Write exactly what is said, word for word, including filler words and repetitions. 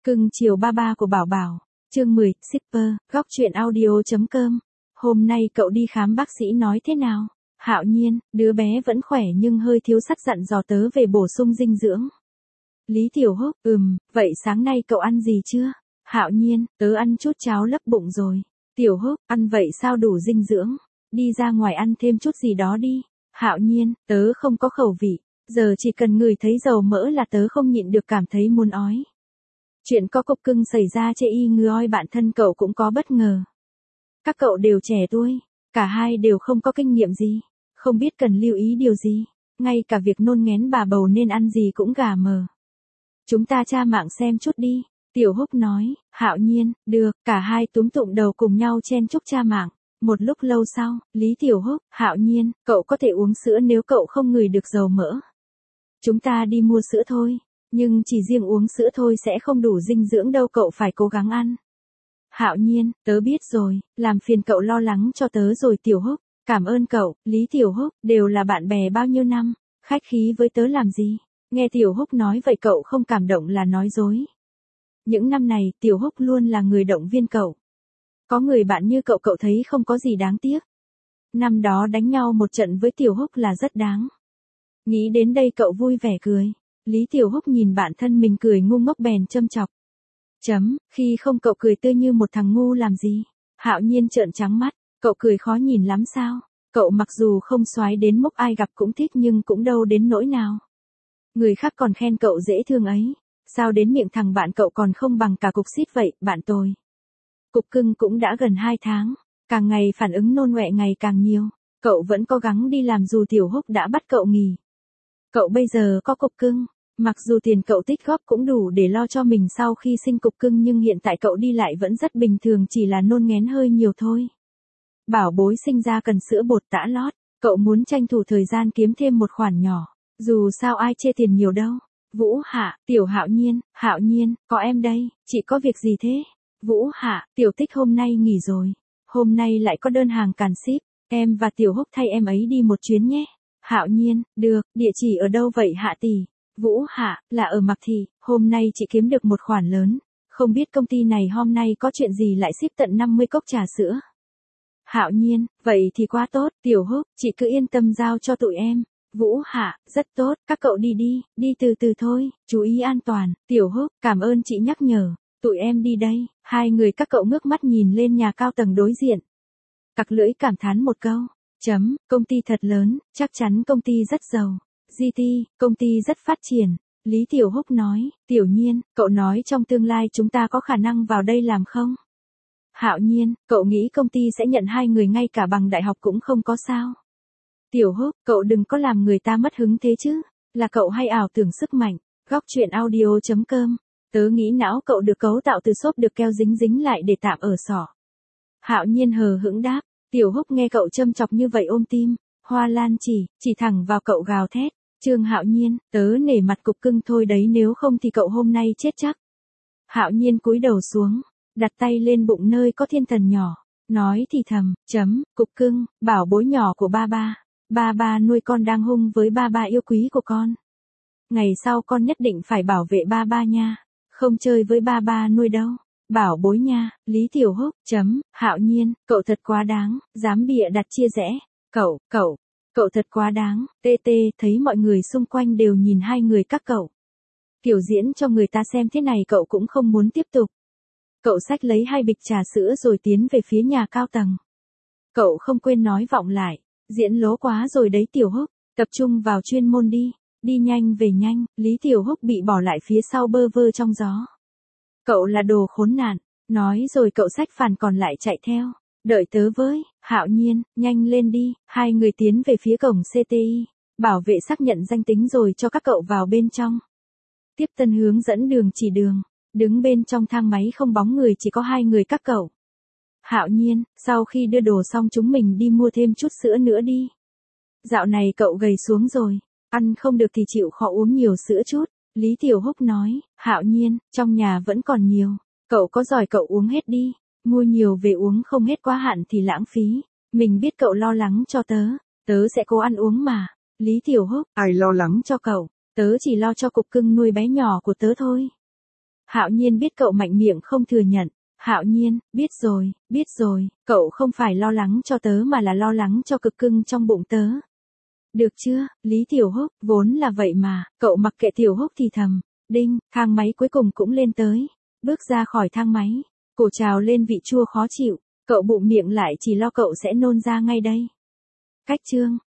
Cưng chiều ba ba của Bảo Bảo, chương mười, shipper, góc truyện audio.com. Hôm nay cậu đi khám bác sĩ nói thế nào? Hạo Nhiên, đứa bé vẫn khỏe nhưng hơi thiếu sắt, dặn dò tớ về bổ sung dinh dưỡng. Lý Tiểu Húc, ừm, vậy sáng nay cậu ăn gì chưa? Hạo Nhiên, tớ ăn chút cháo lấp bụng rồi. Tiểu Húc, ăn vậy sao đủ dinh dưỡng? Đi ra ngoài ăn thêm chút gì đó đi. Hạo Nhiên, tớ không có khẩu vị, giờ chỉ cần ngửi thấy dầu mỡ là tớ không nhịn được cảm thấy muốn ói. Chuyện có cục cưng xảy ra chê y ngứa oi, bản thân cậu cũng có bất ngờ. Các cậu đều trẻ tuổi, cả hai đều không có kinh nghiệm gì, không biết cần lưu ý điều gì, ngay cả việc nôn nghén bà bầu nên ăn gì cũng gà mờ. Chúng ta tra mạng xem chút đi, Tiểu Húc nói. Hạo Nhiên, được, cả hai túm tụm đầu cùng nhau chen chúc tra mạng. Một lúc lâu sau, Lý Tiểu Húc, Hạo Nhiên, cậu có thể uống sữa nếu cậu không ngửi được dầu mỡ. Chúng ta đi mua sữa thôi, nhưng chỉ riêng uống sữa thôi sẽ không đủ dinh dưỡng đâu, cậu phải cố gắng ăn. Hạo Nhiên, tớ biết rồi, làm phiền cậu lo lắng cho tớ rồi Tiểu Húc. Cảm ơn cậu, Lý Tiểu Húc, đều là bạn bè bao nhiêu năm, khách khí với tớ làm gì? Nghe Tiểu Húc nói vậy cậu không cảm động là nói dối. Những năm này Tiểu Húc luôn là người động viên cậu. Có người bạn như cậu cậu thấy không có gì đáng tiếc. Năm đó đánh nhau một trận với Tiểu Húc là rất đáng. Nghĩ đến đây cậu vui vẻ cười. Lý Tiểu Húc nhìn bạn thân mình cười ngu ngốc bèn châm chọc. Chấm, khi không cậu cười tươi như một thằng ngu làm gì? Hạo Nhiên trợn trắng mắt, cậu cười khó nhìn lắm sao? Cậu mặc dù không xoái đến mức ai gặp cũng thích nhưng cũng đâu đến nỗi nào. Người khác còn khen cậu dễ thương ấy, sao đến miệng thằng bạn cậu còn không bằng cả cục xít vậy, bạn tôi. Cục cưng cũng đã gần hai tháng, càng ngày phản ứng nôn ọe ngày càng nhiều, cậu vẫn cố gắng đi làm dù Tiểu Húc đã bắt cậu nghỉ. Cậu bây giờ có cục cưng, mặc dù tiền cậu tích góp cũng đủ để lo cho mình sau khi sinh cục cưng nhưng hiện tại cậu đi lại vẫn rất bình thường, chỉ là nôn nghén hơi nhiều thôi. Bảo bối sinh ra cần sữa bột tã lót, cậu muốn tranh thủ thời gian kiếm thêm một khoản nhỏ, dù sao ai chê tiền nhiều đâu. Vũ Hạ, Tiểu Hạo Nhiên, Hạo Nhiên, có em đây, chị có việc gì thế? Vũ Hạ, Tiểu Tích hôm nay nghỉ rồi, hôm nay lại có đơn hàng càn ship, em và Tiểu Húc thay em ấy đi một chuyến nhé. Hạo Nhiên, được, địa chỉ ở đâu vậy Hạ tỷ? Vũ Hạ, là ở Mạc Thị, hôm nay chị kiếm được một khoản lớn, không biết công ty này hôm nay có chuyện gì lại ship tận năm mươi cốc trà sữa. Hạo Nhiên, vậy thì quá tốt, Tiểu Húc, chị cứ yên tâm giao cho tụi em. Vũ Hạ, rất tốt, các cậu đi đi, đi từ từ thôi, chú ý an toàn. Tiểu Húc, cảm ơn chị nhắc nhở, tụi em đi đây. Hai người các cậu ngước mắt nhìn lên nhà cao tầng đối diện. Cặc lưỡi cảm thán một câu. Chấm, công ty thật lớn, chắc chắn công ty rất giàu. giê tê, công ty rất phát triển. Lý Tiểu Húc nói. Tiểu Nhiên, cậu nói trong tương lai chúng ta có khả năng vào đây làm không? Hạo Nhiên, cậu nghĩ công ty sẽ nhận hai người ngay cả bằng đại học cũng không có sao? Tiểu Húc, cậu đừng có làm người ta mất hứng thế chứ, là cậu hay ảo tưởng sức mạnh. Góc truyện audio.com. Tớ nghĩ não cậu được cấu tạo từ xốp được keo dính dính lại để tạm ở sọ. Hạo Nhiên hờ hững đáp. Tiểu Húc nghe cậu châm chọc như vậy ôm tim, hoa lan chỉ, chỉ thẳng vào cậu gào thét. Trương Hạo Nhiên, tớ nể mặt cục cưng thôi đấy, nếu không thì cậu hôm nay chết chắc. Hạo Nhiên cúi đầu xuống, đặt tay lên bụng nơi có thiên thần nhỏ, nói thì thầm. Chấm, cục cưng, bảo bối nhỏ của ba ba. Ba ba nuôi con đang hung với ba ba yêu quý của con. Ngày sau con nhất định phải bảo vệ ba ba nha, không chơi với ba ba nuôi đâu. Bảo bối nha. Lý Tiểu Húc, chấm, Hạo Nhiên, cậu thật quá đáng, dám bịa đặt chia rẽ. Cậu, cậu, cậu thật quá đáng. Tê tê, thấy mọi người xung quanh đều nhìn hai người các cậu. Kiểu diễn cho người ta xem thế này cậu cũng không muốn tiếp tục. Cậu xách lấy hai bịch trà sữa rồi tiến về phía nhà cao tầng. Cậu không quên nói vọng lại. Diễn lố quá rồi đấy Tiểu Húc, tập trung vào chuyên môn đi, đi nhanh về nhanh. Lý Tiểu Húc bị bỏ lại phía sau bơ vơ trong gió. Cậu là đồ khốn nạn, nói rồi cậu xách phản còn lại chạy theo. Đợi tớ với. Hạo Nhiên, nhanh lên đi. Hai người tiến về phía cổng xê tê i, bảo vệ xác nhận danh tính rồi cho các cậu vào bên trong. Tiếp tân hướng dẫn đường chỉ đường, đứng bên trong thang máy không bóng người, chỉ có hai người các cậu. Hạo Nhiên, sau khi đưa đồ xong chúng mình đi mua thêm chút sữa nữa đi. Dạo này cậu gầy xuống rồi, ăn không được thì chịu khó uống nhiều sữa chút. Lý Tiểu Húc nói. Hạo Nhiên, trong nhà vẫn còn nhiều, cậu có giỏi cậu uống hết đi, mua nhiều về uống không hết quá hạn thì lãng phí. Mình biết cậu lo lắng cho tớ, tớ sẽ cố ăn uống mà. Lý Tiểu Húc, ai lo lắng cho cậu, tớ chỉ lo cho cục cưng nuôi bé nhỏ của tớ thôi. Hạo Nhiên biết cậu mạnh miệng không thừa nhận. Hạo Nhiên, biết rồi, biết rồi, cậu không phải lo lắng cho tớ mà là lo lắng cho cực cưng trong bụng tớ. Được chưa, Lý Tiểu Húc, vốn là vậy mà, cậu mặc kệ Tiểu Húc thì thầm. Đinh, thang máy cuối cùng cũng lên tới. Bước ra khỏi thang máy, cổ trào lên vị chua khó chịu, cậu bụng miệng lại chỉ lo cậu sẽ nôn ra ngay đây. Cách chương